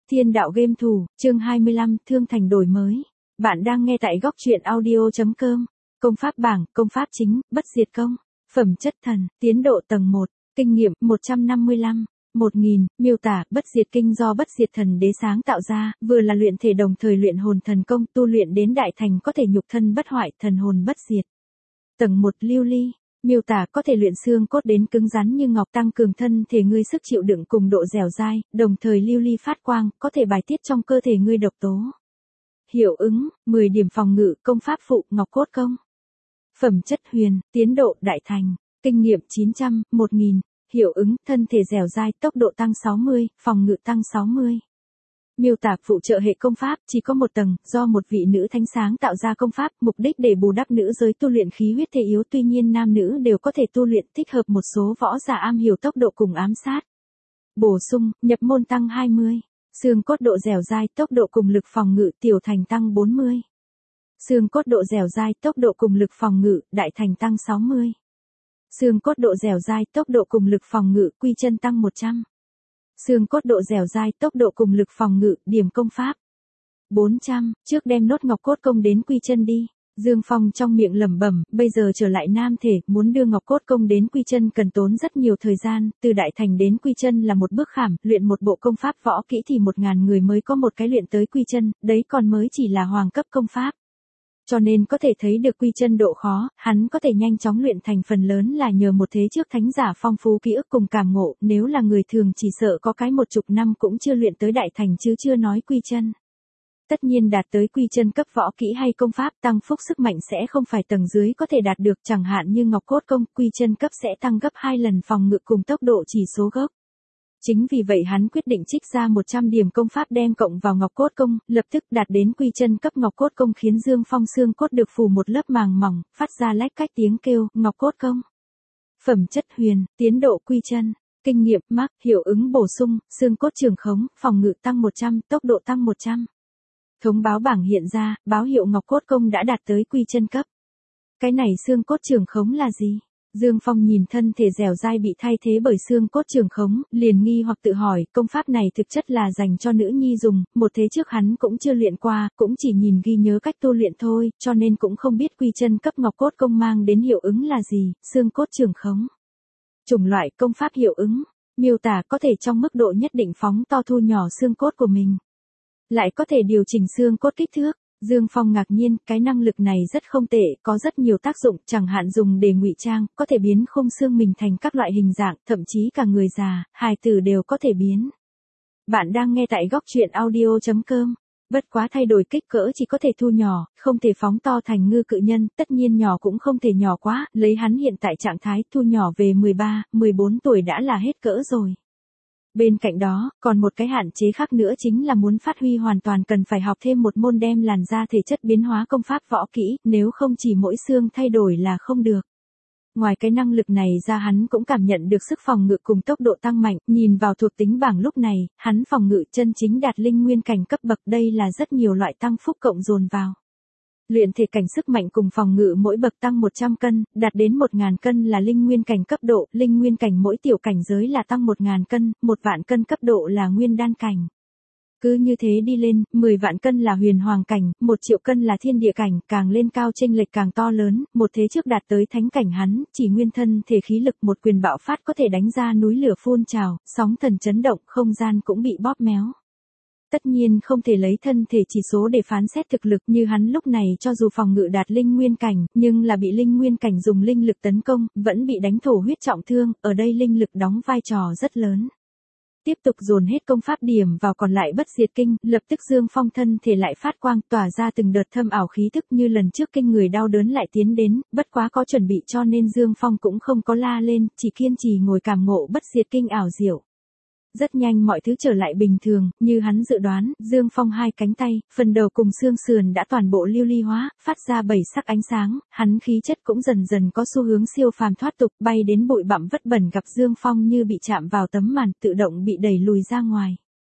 Thiên đạo game thủ, chương 25, Thương Thành đổi mới. Bạn đang nghe tại góc truyện audio.com. Công pháp bảng, công pháp chính, bất diệt công. Phẩm chất thần, tiến độ tầng 1, kinh nghiệm 155, 1000, miêu tả, bất diệt kinh do bất diệt thần đế sáng tạo ra, vừa là luyện thể đồng thời luyện hồn thần công, tu luyện đến đại thành có thể nhục thân bất hoại, thần hồn bất diệt. Tầng 1 lưu ly. Miêu tả có thể luyện xương cốt đến cứng rắn như ngọc, tăng cường thân thể ngươi sức chịu đựng cùng độ dẻo dai, đồng thời lưu ly phát quang, có thể bài tiết trong cơ thể ngươi độc tố. Hiệu ứng, 10 điểm phòng ngự, công pháp phụ, ngọc cốt công. Phẩm chất huyền, tiến độ đại thành, kinh nghiệm 900, 1000, hiệu ứng, thân thể dẻo dai, tốc độ tăng 60, phòng ngự tăng 60. Miêu tả phụ trợ hệ công pháp, chỉ có một tầng, do một vị nữ thánh sáng tạo ra công pháp, mục đích để bù đắp nữ giới tu luyện khí huyết thể yếu, tuy nhiên nam nữ đều có thể tu luyện, thích hợp một số võ giả am hiểu tốc độ cùng ám sát. Bổ sung, nhập môn tăng 20, xương cốt độ dẻo dai, tốc độ cùng lực phòng ngự, tiểu thành tăng 40. Xương cốt độ dẻo dai, tốc độ cùng lực phòng ngự, đại thành tăng 60. Xương cốt độ dẻo dai, tốc độ cùng lực phòng ngự, quy chân tăng 100. Xương cốt độ dẻo dai, tốc độ cùng lực phòng ngự, điểm công pháp 400, trước đem nốt ngọc cốt công đến quy chân đi. Dương Phong trong miệng lẩm bẩm, bây giờ trở lại nam thể, muốn đưa ngọc cốt công đến quy chân cần tốn rất nhiều thời gian, từ đại thành đến quy chân là một bước khảm, luyện một bộ công pháp võ kỹ thì 1000 người mới có một cái luyện tới quy chân, đấy còn mới chỉ là hoàng cấp công pháp. Cho nên có thể thấy được quy chân độ khó, hắn có thể nhanh chóng luyện thành phần lớn là nhờ một thế trước thánh giả phong phú ký ức cùng cảm ngộ, nếu là người thường chỉ sợ có cái 10 năm cũng chưa luyện tới đại thành chứ chưa nói quy chân. Tất nhiên đạt tới quy chân cấp võ kỹ hay công pháp tăng phúc sức mạnh sẽ không phải tầng dưới có thể đạt được, chẳng hạn như ngọc cốt công, quy chân cấp sẽ tăng gấp 2 lần phòng ngự cùng tốc độ chỉ số gốc. Chính vì vậy hắn quyết định trích ra 100 điểm công pháp đem cộng vào ngọc cốt công, lập tức đạt đến quy chân cấp ngọc cốt công khiến Dương Phong xương cốt được phủ một lớp màng mỏng, phát ra lách cách tiếng kêu, ngọc cốt công. Phẩm chất huyền, tiến độ quy chân, kinh nghiệm, mắc, hiệu ứng bổ sung, xương cốt trường khống, phòng ngự tăng 100, tốc độ tăng 100. Thông báo bảng hiện ra, báo hiệu ngọc cốt công đã đạt tới quy chân cấp. Cái này xương cốt trường khống là gì? Dương Phong nhìn thân thể dẻo dai bị thay thế bởi xương cốt trường khống, liền nghi hoặc tự hỏi, công pháp này thực chất là dành cho nữ nhi dùng, một thế trước hắn cũng chưa luyện qua, cũng chỉ nhìn ghi nhớ cách tu luyện thôi, cho nên cũng không biết quy chân cấp ngọc cốt công mang đến hiệu ứng là gì, xương cốt trường khống. Chủng loại công pháp hiệu ứng, miêu tả có thể trong mức độ nhất định phóng to thu nhỏ xương cốt của mình. Lại có thể điều chỉnh xương cốt kích thước. Dương Phong ngạc nhiên, cái năng lực này rất không tệ, có rất nhiều tác dụng, chẳng hạn dùng để ngụy trang, có thể biến khung xương mình thành các loại hình dạng, thậm chí cả người già, hài tử đều có thể biến. Bạn đang nghe tại góc truyện audio.com. Bất quá thay đổi kích cỡ chỉ có thể thu nhỏ, không thể phóng to thành ngư cự nhân, tất nhiên nhỏ cũng không thể nhỏ quá, lấy hắn hiện tại trạng thái thu nhỏ về 13, 14 tuổi đã là hết cỡ rồi. Bên cạnh đó, còn một cái hạn chế khác nữa chính là muốn phát huy hoàn toàn cần phải học thêm một môn đem làn da thể chất biến hóa công pháp võ kỹ, nếu không chỉ mỗi xương thay đổi là không được. Ngoài cái năng lực này ra hắn cũng cảm nhận được sức phòng ngự cùng tốc độ tăng mạnh, nhìn vào thuộc tính bảng lúc này, hắn phòng ngự chân chính đạt linh nguyên cảnh cấp bậc, đây là rất nhiều loại tăng phúc cộng dồn vào. Luyện thể cảnh sức mạnh cùng phòng ngự mỗi bậc tăng 100 cân, đạt đến 1000 cân là linh nguyên cảnh cấp độ, linh nguyên cảnh mỗi tiểu cảnh giới là tăng 1000 cân, 1.000 cân cấp độ là nguyên đan cảnh. Cứ như thế đi lên, 10 vạn cân là huyền hoàng cảnh, 1 triệu cân là thiên địa cảnh, càng lên cao chênh lệch càng to lớn, một thế trước đạt tới thánh cảnh hắn, chỉ nguyên thân thể khí lực một quyền bạo phát có thể đánh ra núi lửa phun trào, sóng thần chấn động, không gian cũng bị bóp méo. Tất nhiên không thể lấy thân thể chỉ số để phán xét thực lực như hắn lúc này cho dù phòng ngự đạt linh nguyên cảnh, nhưng là bị linh nguyên cảnh dùng linh lực tấn công, vẫn bị đánh thổ huyết trọng thương, ở đây linh lực đóng vai trò rất lớn. Tiếp tục dồn hết công pháp điểm vào còn lại bất diệt kinh, lập tức Dương Phong thân thể lại phát quang tỏa ra từng đợt thâm ảo khí thức như lần trước kinh người đau đớn lại tiến đến, bất quá có chuẩn bị cho nên Dương Phong cũng không có la lên, chỉ kiên trì ngồi cảm ngộ bất diệt kinh ảo diệu. Rất nhanh mọi thứ trở lại bình thường, như hắn dự đoán, Dương Phong hai cánh tay, phần đầu cùng xương sườn đã toàn bộ lưu ly hóa, phát ra 7 sắc ánh sáng, hắn khí chất cũng dần dần có xu hướng siêu phàm thoát tục, bay đến bụi bặm vất bẩn gặp Dương Phong như bị chạm vào tấm màn, tự động bị đẩy lùi ra ngoài.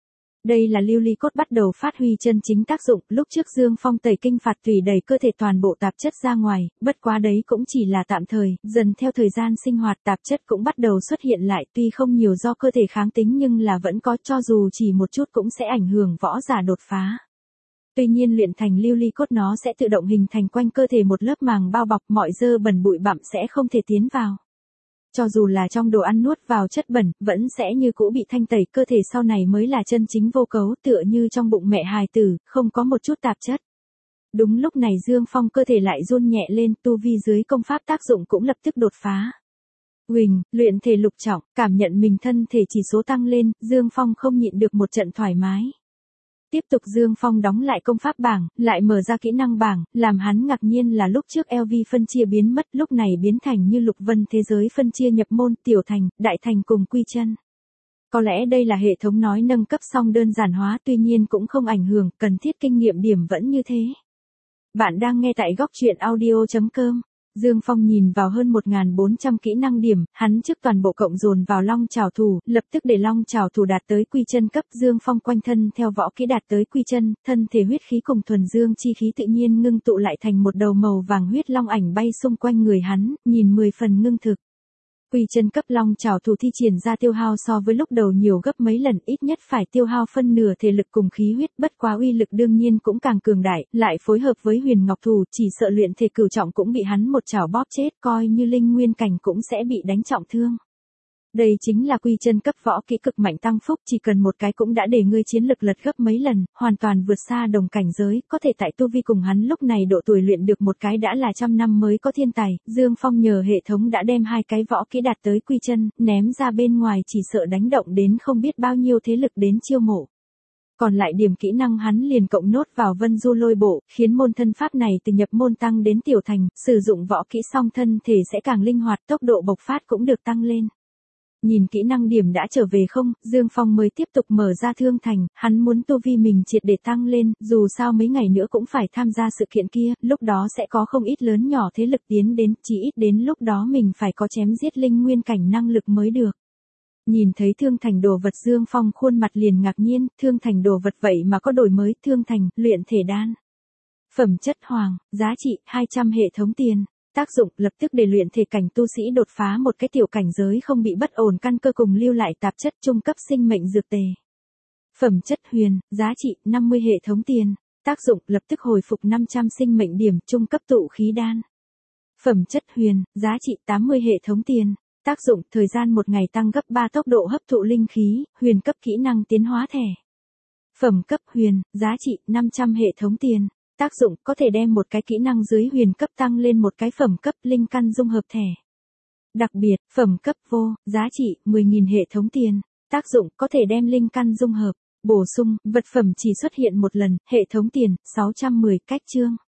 Đây là lưu ly cốt bắt đầu phát huy chân chính tác dụng, lúc trước Dương Phong tẩy kinh phạt tùy đẩy cơ thể toàn bộ tạp chất ra ngoài, bất quá đấy cũng chỉ là tạm thời, dần theo thời gian sinh hoạt tạp chất cũng bắt đầu xuất hiện lại, tuy không nhiều do cơ thể kháng tính nhưng là vẫn có, cho dù chỉ một chút cũng sẽ ảnh hưởng võ giả đột phá. Tuy nhiên luyện thành lưu ly cốt nó sẽ tự động hình thành quanh cơ thể một lớp màng bao bọc, mọi dơ bẩn bụi bặm sẽ không thể tiến vào. Cho dù là trong đồ ăn nuốt vào chất bẩn, vẫn sẽ như cũ bị thanh tẩy, cơ thể sau này mới là chân chính vô cấu, tựa như trong bụng mẹ hài tử, không có một chút tạp chất. Đúng lúc này Dương Phong cơ thể lại run nhẹ lên, tu vi dưới công pháp tác dụng cũng lập tức đột phá. Huỳnh, luyện thể lục trọng, cảm nhận mình thân thể chỉ số tăng lên, Dương Phong không nhịn được một trận thoải mái. Tiếp tục Dương Phong đóng lại công pháp bảng, lại mở ra kỹ năng bảng, làm hắn ngạc nhiên là lúc trước LV phân chia biến mất, lúc này biến thành như lục vân thế giới phân chia nhập môn, tiểu thành, đại thành cùng quy chân. Có lẽ đây là hệ thống nói nâng cấp xong đơn giản hóa, tuy nhiên cũng không ảnh hưởng, cần thiết kinh nghiệm điểm vẫn như thế. Bạn đang nghe tại góc truyện audio.com. Dương Phong nhìn vào hơn 1.400 kỹ năng điểm, hắn trước toàn bộ cộng dồn vào long trảo thủ, lập tức để long trảo thủ đạt tới quy chân cấp. Dương Phong quanh thân theo võ kỹ đạt tới quy chân, thân thể huyết khí cùng thuần dương chi khí tự nhiên ngưng tụ lại thành một đầu màu vàng huyết long ảnh bay xung quanh người hắn, nhìn 10 phần ngưng thực. Quy chân cấp long trảo thủ thi triển ra tiêu hao so với lúc đầu nhiều gấp mấy lần, ít nhất phải tiêu hao phân nửa thể lực cùng khí huyết, bất quá uy lực đương nhiên cũng càng cường đại, lại phối hợp với huyền ngọc thủ, chỉ sợ luyện thể cửu trọng cũng bị hắn một chảo bóp chết, coi như linh nguyên cảnh cũng sẽ bị đánh trọng thương. Đây chính là quy chân cấp võ kỹ cực mạnh tăng phúc, chỉ cần một cái cũng đã để ngươi chiến lực lật gấp mấy lần, hoàn toàn vượt xa đồng cảnh giới, có thể tại tu vi cùng hắn lúc này độ tuổi luyện được một cái đã là 100 năm mới có thiên tài. Dương Phong nhờ hệ thống đã đem hai cái võ kỹ đạt tới quy chân, ném ra bên ngoài chỉ sợ đánh động đến không biết bao nhiêu thế lực đến chiêu mộ. Còn lại điểm kỹ năng hắn liền cộng nốt vào Vân Du Lôi Bộ, khiến môn thân pháp này từ nhập môn tăng đến tiểu thành, sử dụng võ kỹ xong thân thể sẽ càng linh hoạt, tốc độ bộc phát cũng được tăng lên. Nhìn kỹ năng điểm đã trở về không, Dương Phong mới tiếp tục mở ra thương thành, hắn muốn tu vi mình triệt để tăng lên, dù sao mấy ngày nữa cũng phải tham gia sự kiện kia, lúc đó sẽ có không ít lớn nhỏ thế lực tiến đến, chỉ ít đến lúc đó mình phải có chém giết linh nguyên cảnh năng lực mới được. Nhìn thấy thương thành đồ vật Dương Phong khuôn mặt liền ngạc nhiên, thương thành đồ vật vậy mà có đổi mới, thương thành, luyện thể đan. Phẩm chất hoàng, giá trị, 200 hệ thống tiền. Tác dụng lập tức để luyện thể cảnh tu sĩ đột phá một cái tiểu cảnh giới không bị bất ổn căn cơ cùng lưu lại tạp chất, trung cấp sinh mệnh dược tề. Phẩm chất huyền, giá trị 50 hệ thống tiền. Tác dụng lập tức hồi phục 500 sinh mệnh điểm, trung cấp tụ khí đan. Phẩm chất huyền, giá trị 80 hệ thống tiền. Tác dụng thời gian một ngày tăng gấp 3 tốc độ hấp thụ linh khí, huyền cấp kỹ năng tiến hóa thẻ. Phẩm cấp huyền, giá trị 500 hệ thống tiền. Tác dụng có thể đem một cái kỹ năng dưới huyền cấp tăng lên một cái phẩm cấp linh căn dung hợp thẻ. Đặc biệt, phẩm cấp vô, giá trị 10.000 hệ thống tiền. Tác dụng có thể đem linh căn dung hợp, bổ sung, vật phẩm chỉ xuất hiện một lần, hệ thống tiền, 610 cách chương.